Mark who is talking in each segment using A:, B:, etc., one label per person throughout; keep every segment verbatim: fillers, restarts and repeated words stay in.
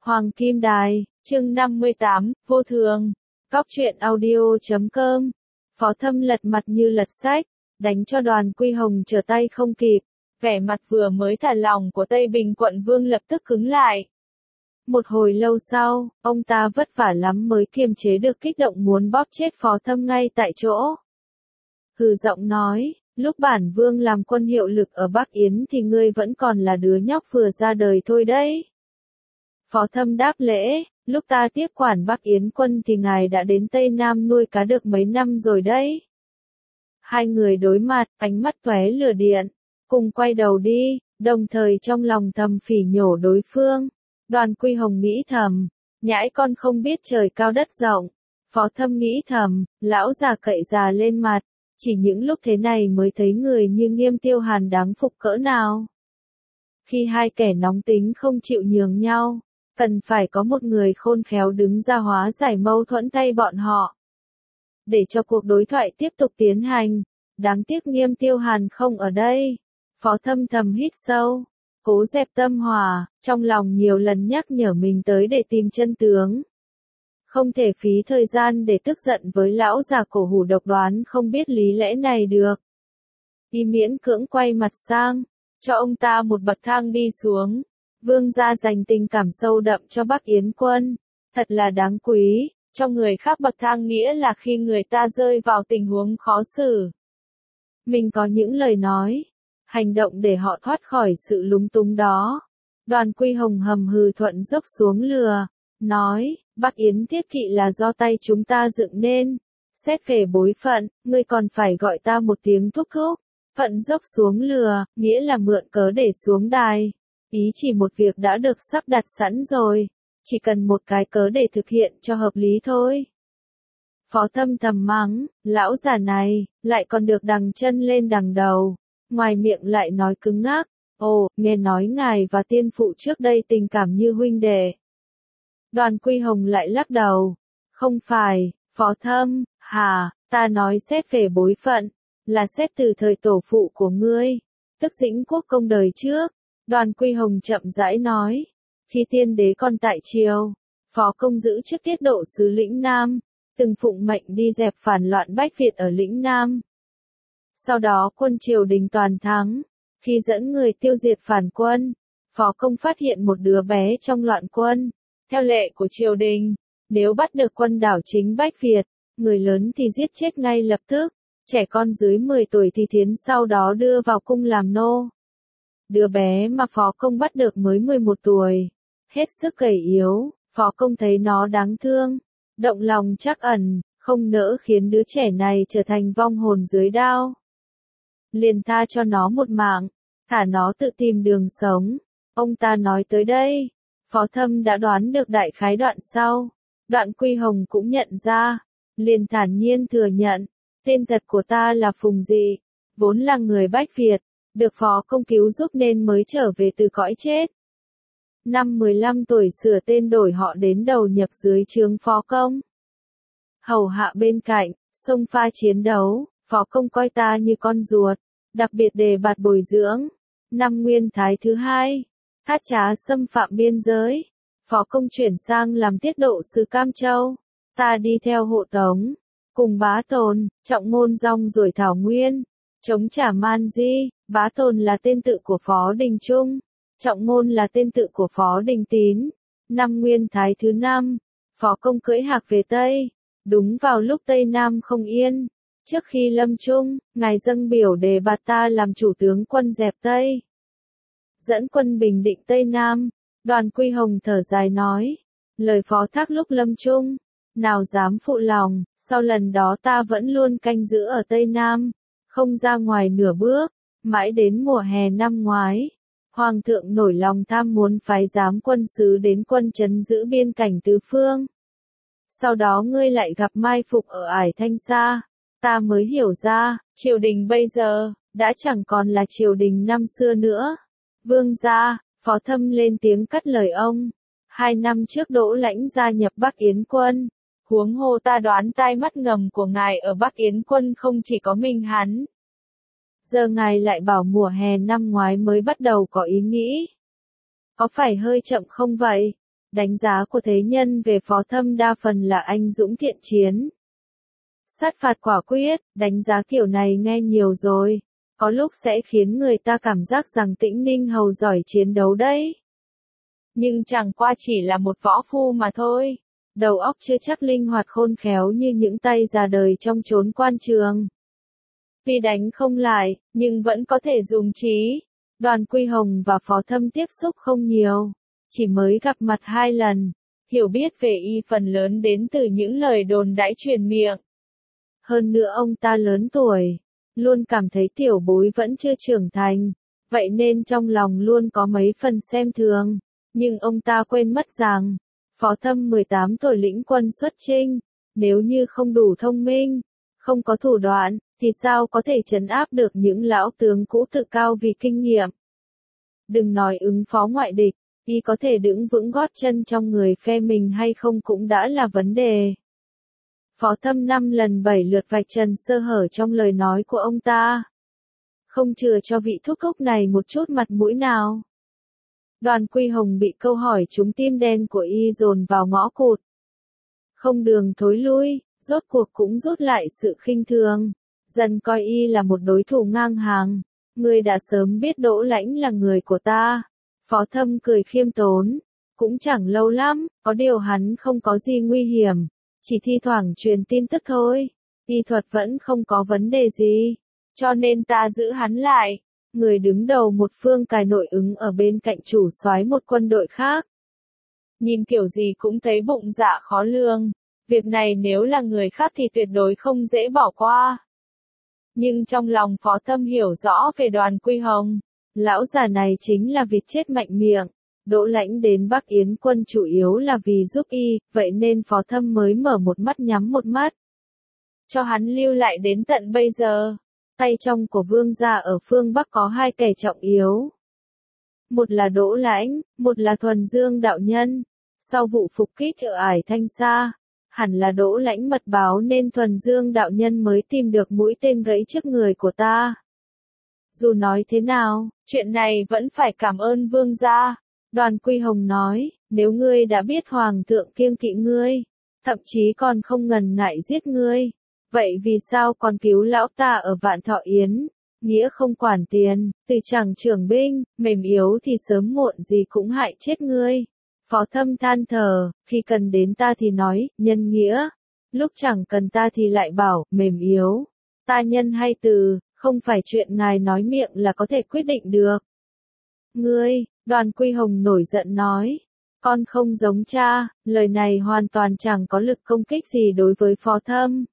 A: Hoàng Kim Đài, chương năm mươi tám, vô thường. Góc truyện audio chấm com. Phó Thâm lật mặt như lật sách, đánh cho Đoàn Quy Hồng trở tay không kịp. Vẻ mặt vừa mới thả lỏng của Tây Bình quận vương lập tức cứng lại. Một hồi lâu sau, ông ta vất vả lắm mới kiềm chế được kích động muốn bóp chết Phó Thâm ngay tại chỗ. Hừ giọng nói, lúc bản vương làm quân hiệu lực ở Bắc Yến thì ngươi vẫn còn là đứa nhóc vừa ra đời thôi đấy. Phó Thâm đáp lễ, lúc ta tiếp quản Bắc Yến quân thì ngài đã đến Tây Nam nuôi cá được mấy năm rồi đấy. Hai người đối mặt, ánh mắt tóe lửa điện, cùng quay đầu đi, đồng thời trong lòng thầm phỉ nhổ đối phương. Đoàn Quy Hồng nghĩ thầm, nhãi con không biết trời cao đất rộng. Phó Thâm nghĩ thầm, lão già cậy già lên mặt, chỉ những lúc thế này mới thấy người như Nghiêm Tiêu Hàn đáng phục cỡ nào. Khi hai kẻ nóng tính không chịu nhường nhau, cần phải có một người khôn khéo đứng ra hóa giải mâu thuẫn tay bọn họ, để cho cuộc đối thoại tiếp tục tiến hành. Đáng tiếc Nghiêm Tiêu Hàn không ở đây. Phó Thâm thầm hít sâu, cố dẹp tâm hòa, trong lòng nhiều lần nhắc nhở mình tới để tìm chân tướng. Không thể phí thời gian để tức giận với lão già cổ hủ độc đoán không biết lý lẽ này được. Y miễn cưỡng quay mặt sang, cho ông ta một bậc thang đi xuống. Vương gia dành tình cảm sâu đậm cho Bắc Yến quân, thật là đáng quý. Cho người khác bậc thang nghĩa là khi người ta rơi vào tình huống khó xử, mình có những lời nói, hành động để họ thoát khỏi sự lúng túng đó. Đoàn Quy Hồng hầm hừ thuận dốc xuống lừa, nói, Bắc Yến thiết kỵ là do tay chúng ta dựng nên. Xét về bối phận, ngươi còn phải gọi ta một tiếng thúc thúc. Phận dốc xuống lừa, nghĩa là mượn cớ để xuống đài. Ý chỉ một việc đã được sắp đặt sẵn rồi, chỉ cần một cái cớ để thực hiện cho hợp lý thôi. Phó Thâm thầm mắng, lão già này, lại còn được đằng chân lên đằng đầu, ngoài miệng lại nói cứng ngắc, ồ, nghe nói ngài và tiên phụ trước đây tình cảm như huynh đệ. Đoàn Quy Hồng lại lắc đầu, không phải, Phó Thâm, hà, ta nói xét về bối phận, là xét từ thời tổ phụ của ngươi, tức Dĩnh Quốc công đời trước. Đoàn Quy Hồng chậm rãi nói, khi tiên đế còn tại triều, Phó công giữ chức tiết độ sứ lĩnh Nam, từng phụng mệnh đi dẹp phản loạn Bách Việt ở lĩnh Nam. Sau đó quân triều đình toàn thắng, khi dẫn người tiêu diệt phản quân, Phó công phát hiện một đứa bé trong loạn quân. Theo lệ của triều đình, nếu bắt được quân đảo chính Bách Việt, người lớn thì giết chết ngay lập tức, trẻ con dưới mười tuổi thì thiến sau đó đưa vào cung làm nô. Đứa bé mà Phó công bắt được mới mười một tuổi, hết sức gầy yếu, Phó công thấy nó đáng thương, động lòng trắc ẩn, không nỡ khiến đứa trẻ này trở thành vong hồn dưới đao. Liền tha cho nó một mạng, thả nó tự tìm đường sống. Ông ta nói tới đây, Phó Thâm đã đoán được đại khái đoạn sau. Đoạn Quy Hồng cũng nhận ra, liền thản nhiên thừa nhận, tên thật của ta là Phùng Dị, vốn là người Bách Việt, được Phó công cứu giúp nên mới trở về từ cõi chết. Năm mười lăm tuổi sửa tên đổi họ đến đầu nhập dưới trướng Phó công. Hầu hạ bên cạnh, xông pha chiến đấu, Phó công coi ta như con ruột, đặc biệt đề bạt bồi dưỡng. Năm Nguyên Thái thứ hai, thát trá xâm phạm biên giới, Phó công chuyển sang làm tiết độ sứ Cam Châu. Ta đi theo hộ tống, cùng Bá Tồn, Trọng Ngôn rong ruổi Thảo Nguyên, chống trả Man Di. Bá Tồn là tên tự của Phó Đình Trung, Trọng Ngôn là tên tự của Phó Đình Tín. Năm Nguyên Thái thứ năm, Phó công cưỡi hạc về Tây, đúng vào lúc Tây Nam không yên. Trước khi lâm chung, ngài dâng biểu đề bạt ta làm chủ tướng quân dẹp Tây, dẫn quân bình định Tây Nam. Đoàn Quy Hồng thở dài nói, lời phó thác lúc lâm chung, nào dám phụ lòng. Sau lần đó ta vẫn luôn canh giữ ở Tây Nam, không ra ngoài nửa bước. Mãi đến mùa hè năm ngoái, Hoàng thượng nổi lòng tham muốn phái giám quân sứ đến quân trấn giữ biên cảnh tứ phương. Sau đó ngươi lại gặp mai phục ở Ải Thanh Sa, ta mới hiểu ra, triều đình bây giờ, đã chẳng còn là triều đình năm xưa nữa. Vương gia, Phó Thâm lên tiếng cắt lời ông, hai năm trước Đỗ Lãnh gia nhập Bắc Yến quân, huống hồ ta đoán tai mắt ngầm của ngài ở Bắc Yến quân không chỉ có mình hắn. Giờ ngài lại bảo mùa hè năm ngoái mới bắt đầu có ý nghĩ. Có phải hơi chậm không vậy? Đánh giá của thế nhân về Phó Thâm đa phần là anh dũng thiện chiến. Sát phạt quả quyết, đánh giá kiểu này nghe nhiều rồi. Có lúc sẽ khiến người ta cảm giác rằng Tĩnh Ninh Hầu giỏi chiến đấu đấy. Nhưng chẳng qua chỉ là một võ phu mà thôi. Đầu óc chưa chắc linh hoạt khôn khéo như những tay già đời trong chốn quan trường. Tuy đánh không lại, nhưng vẫn có thể dùng trí. Đoàn Quy Hồng và Phó Thâm tiếp xúc không nhiều, chỉ mới gặp mặt hai lần. Hiểu biết về y phần lớn đến từ những lời đồn đãi truyền miệng. Hơn nữa ông ta lớn tuổi, luôn cảm thấy tiểu bối vẫn chưa trưởng thành, vậy nên trong lòng luôn có mấy phần xem thường. Nhưng ông ta quên mất rằng, Phó Thâm mười tám tuổi lĩnh quân xuất chinh, nếu như không đủ thông minh, không có thủ đoạn, thì sao có thể trấn áp được những lão tướng cũ tự cao vì kinh nghiệm. Đừng nói ứng phó ngoại địch, y có thể đứng vững gót chân trong người phe mình hay không cũng đã là vấn đề. Phó Thâm năm lần bảy lượt vạch trần sơ hở trong lời nói của ông ta. Không chừa cho vị thúc thúc này một chút mặt mũi nào. Đoàn Quy Hồng bị câu hỏi trúng tim đen của y dồn vào ngõ cụt. Không đường thối lui, rốt cuộc cũng rút lại sự khinh thường. Dần coi y là một đối thủ ngang hàng. Ngươi đã sớm biết Đỗ Lãnh là người của ta. Phó Thâm cười khiêm tốn. Cũng chẳng lâu lắm, có điều hắn không có gì nguy hiểm. Chỉ thi thoảng truyền tin tức thôi. Y thuật vẫn không có vấn đề gì. Cho nên ta giữ hắn lại. Người đứng đầu một phương cài nội ứng ở bên cạnh chủ soái một quân đội khác. Nhìn kiểu gì cũng thấy bụng dạ khó lường. Việc này nếu là người khác thì tuyệt đối không dễ bỏ qua. Nhưng trong lòng Phó Thâm hiểu rõ về Đoàn Quy Hồng. Lão già này chính là vịt chết mạnh miệng. Đỗ Lãnh đến Bắc Yến quân chủ yếu là vì giúp y, vậy nên Phó Thâm mới mở một mắt nhắm một mắt. Cho hắn lưu lại đến tận bây giờ. Tay trong của vương gia ở phương Bắc có hai kẻ trọng yếu. Một là Đỗ Lãnh, một là Thuần Dương đạo nhân. Sau vụ phục kích ở Ải Thanh Sa, hẳn là Đỗ Lãnh mật báo nên Thuần Dương đạo nhân mới tìm được mũi tên gãy trước người của ta. Dù nói thế nào, chuyện này vẫn phải cảm ơn vương gia. Đoàn Quy Hồng nói, nếu ngươi đã biết hoàng thượng kiêng kỵ ngươi, thậm chí còn không ngần ngại giết ngươi, vậy vì sao còn cứu lão ta ở Vạn Thọ Yến? Nghĩa không quản tiền, từ chẳng trưởng binh, mềm yếu thì sớm muộn gì cũng hại chết ngươi. Phó Thâm than thở, khi cần đến ta thì nói, nhân nghĩa. Lúc chẳng cần ta thì lại bảo, mềm yếu. Ta nhân hay từ, không phải chuyện ngài nói miệng là có thể quyết định được. Ngươi, Đoàn Quy Hồng nổi giận nói. Con không giống cha, lời này hoàn toàn chẳng có lực công kích gì đối với Phó Thâm.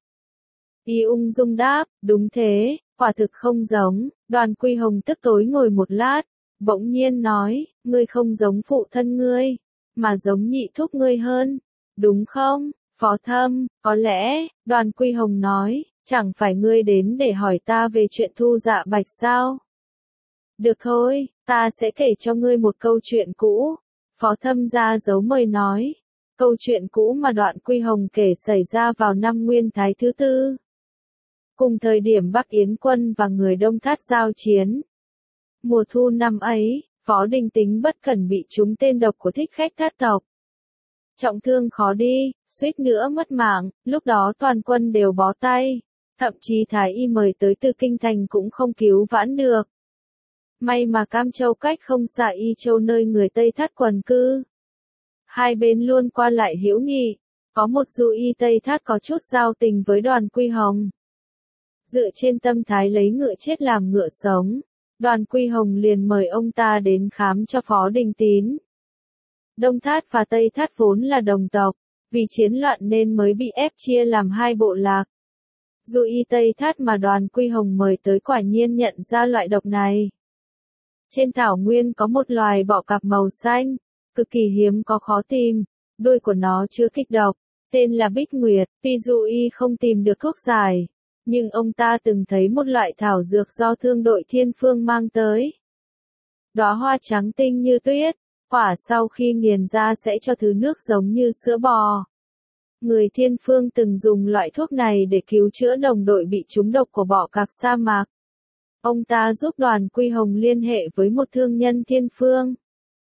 A: Y ung dung đáp, đúng thế, quả thực không giống. Đoàn Quy Hồng tức tối ngồi một lát, bỗng nhiên nói, ngươi không giống phụ thân ngươi, mà giống nhị thúc ngươi hơn, đúng không? Phó Thâm, có lẽ, Đoàn Quy Hồng nói, chẳng phải ngươi đến để hỏi ta về chuyện Thu Dạ Bạch sao? Được thôi, ta sẽ kể cho ngươi một câu chuyện cũ. Phó Thâm ra dấu mời nói, câu chuyện cũ mà Đoàn Quy Hồng kể xảy ra vào năm Nguyên Thái thứ tư. Cùng thời điểm Bắc Yến quân và người Đông Thát giao chiến. Mùa thu năm ấy, Phó Đình Tính bất cẩn bị trúng tên độc của thích khách Thát tộc. Trọng thương khó đi, suýt nữa mất mạng, lúc đó toàn quân đều bó tay. Thậm chí Thái Y mời tới từ Kinh Thành cũng không cứu vãn được. May mà Cam Châu cách không xa Y Châu nơi người Tây Thát quần cư. Hai bên luôn qua lại hữu nghị, có một du y Tây Thát có chút giao tình với Đoàn Quy Hồng. Dựa trên tâm thái lấy ngựa chết làm ngựa sống, Đoàn Quy Hồng liền mời ông ta đến khám cho Phó Đình Tín. Đông Thát và Tây Thát vốn là đồng tộc, vì chiến loạn nên mới bị ép chia làm hai bộ lạc. Du y Tây Thát mà Đoàn Quy Hồng mời tới quả nhiên nhận ra loại độc này. Trên thảo nguyên có một loài bọ cạp màu xanh, cực kỳ hiếm có khó tìm, đuôi của nó chứa kịch độc, tên là Bích Nguyệt. Tuy Du y không tìm được thuốc giải, nhưng ông ta từng thấy một loại thảo dược do thương đội Thiên Phương mang tới. Đóa hoa trắng tinh như tuyết, quả sau khi nghiền ra sẽ cho thứ nước giống như sữa bò. Người Thiên Phương từng dùng loại thuốc này để cứu chữa đồng đội bị trúng độc của bọ cạp sa mạc. Ông ta giúp Đoàn Quy Hồng liên hệ với một thương nhân Thiên Phương.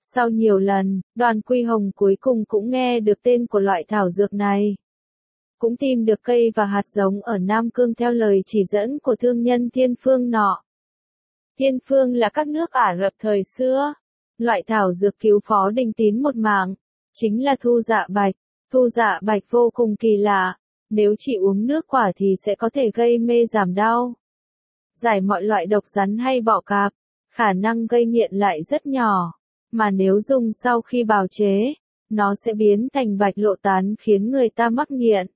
A: Sau nhiều lần, Đoàn Quy Hồng cuối cùng cũng nghe được tên của loại thảo dược này. Cũng tìm được cây và hạt giống ở Nam Cương theo lời chỉ dẫn của thương nhân Thiên Phương nọ. Thiên Phương là các nước Ả Rập thời xưa. Loại thảo dược cứu Phó Đình Tín một mạng, chính là thu dạ bạch. Thu dạ bạch vô cùng kỳ lạ, nếu chỉ uống nước quả thì sẽ có thể gây mê giảm đau, giải mọi loại độc rắn hay bọ cạp, khả năng gây nghiện lại rất nhỏ, mà nếu dùng sau khi bào chế, nó sẽ biến thành bạch lộ tán khiến người ta mắc nghiện.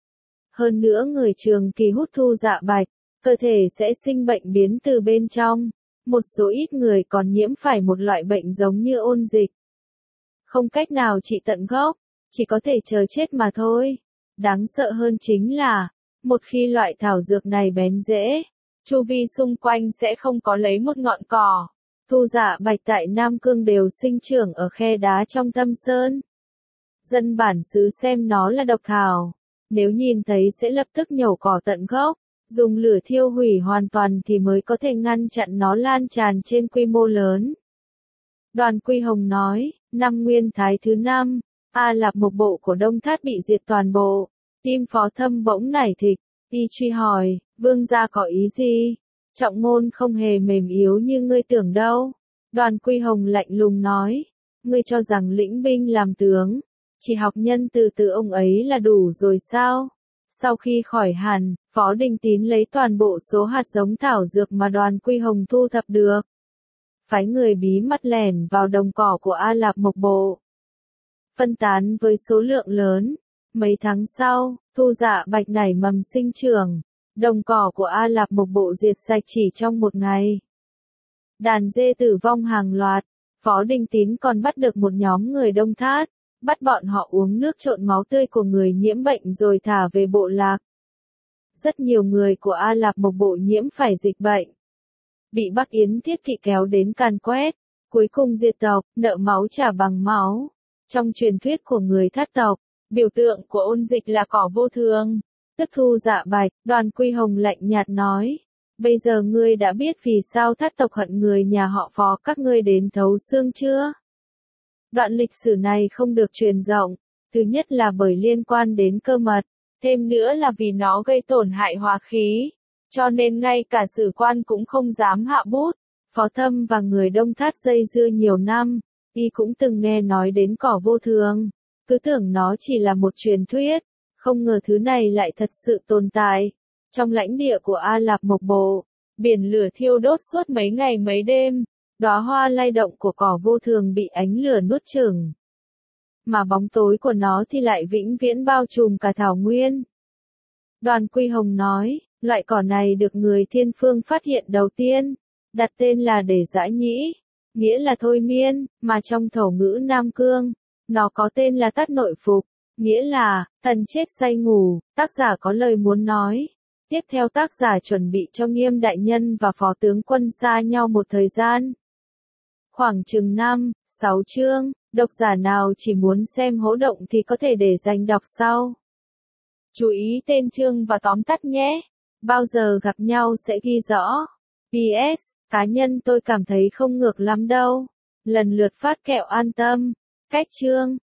A: Hơn nữa người trường kỳ hút thu dạ bạch, cơ thể sẽ sinh bệnh biến từ bên trong, một số ít người còn nhiễm phải một loại bệnh giống như ôn dịch. Không cách nào trị tận gốc, chỉ có thể chờ chết mà thôi. Đáng sợ hơn chính là, một khi loại thảo dược này bén rễ, chu vi xung quanh sẽ không có lấy một ngọn cỏ. Thu dạ bạch tại Nam Cương đều sinh trưởng ở khe đá trong thâm sơn. Dân bản xứ xem nó là độc thảo, nếu nhìn thấy sẽ lập tức nhổ cỏ tận gốc, dùng lửa thiêu hủy hoàn toàn thì mới có thể ngăn chặn nó lan tràn trên quy mô lớn. Đoàn Quy Hồng nói, năm Nguyên Thái thứ năm, A Lạp Mộc bộ của Đông Thát bị diệt toàn bộ. Tim Phó Thâm bỗng nảy thịch, y truy hỏi, vương gia có ý gì? Trọng Ngôn không hề mềm yếu như ngươi tưởng đâu. Đoàn Quy Hồng lạnh lùng nói, ngươi cho rằng lĩnh binh làm tướng, chỉ học nhân từ từ ông ấy là đủ rồi sao? Sau khi khỏi hẳn, Phó Đình Tín lấy toàn bộ số hạt giống thảo dược mà Đoàn Quy Hồng thu thập được, phái người bí mật lẻn vào đồng cỏ của A Lạp Mộc bộ, phân tán với số lượng lớn. Mấy tháng sau, thu dạ bạch nảy mầm sinh trưởng, đồng cỏ của A Lạp Mộc bộ diệt sạch chỉ trong một ngày. Đàn dê tử vong hàng loạt, Phó Đình Tín còn bắt được một nhóm người Đông Thát, bắt bọn họ uống nước trộn máu tươi của người nhiễm bệnh rồi thả về bộ lạc. Rất nhiều người của A Lạp Mộc bộ nhiễm phải dịch bệnh, bị Bắc Yến Thiết Kỵ kéo đến càn quét, cuối cùng diệt tộc, nợ máu trả bằng máu. Trong truyền thuyết của người Thát tộc, biểu tượng của ôn dịch là cỏ vô thường, tức thu dạ bạch. Đoàn Quy Hồng lạnh nhạt nói, bây giờ ngươi đã biết vì sao Thát tộc hận người nhà họ Phó các ngươi đến thấu xương chưa? Đoạn lịch sử này không được truyền rộng, thứ nhất là bởi liên quan đến cơ mật, thêm nữa là vì nó gây tổn hại hóa khí, cho nên ngay cả sử quan cũng không dám hạ bút. Phó Thâm và người Đông Thát dây dưa nhiều năm, y cũng từng nghe nói đến cỏ vô thường, cứ tưởng nó chỉ là một truyền thuyết, không ngờ thứ này lại thật sự tồn tại. Trong lãnh địa của A Lạp Mộc bộ, biển lửa thiêu đốt suốt mấy ngày mấy đêm, đóa hoa lay động của cỏ vô thường bị ánh lửa nuốt chửng, mà bóng tối của nó thì lại vĩnh viễn bao trùm cả thảo nguyên. Đoàn Quy Hồng nói, loại cỏ này được người Thiên Phương phát hiện đầu tiên, đặt tên là để dã nhĩ, nghĩa là thôi miên, mà trong thổ ngữ Nam Cương, nó có tên là tát nội phục, nghĩa là thần chết say ngủ. Tác giả có lời muốn nói. Tiếp theo tác giả chuẩn bị cho Nghiêm đại nhân và Phó tướng quân xa nhau một thời gian, khoảng chừng năm, sáu chương. Độc giả nào chỉ muốn xem hỗ động thì có thể để dành đọc sau. Chú ý tên chương và tóm tắt nhé. Bao giờ gặp nhau sẽ ghi rõ. pê ét, cá nhân tôi cảm thấy không ngược lắm đâu. Lần lượt phát kẹo an tâm. Cách chương.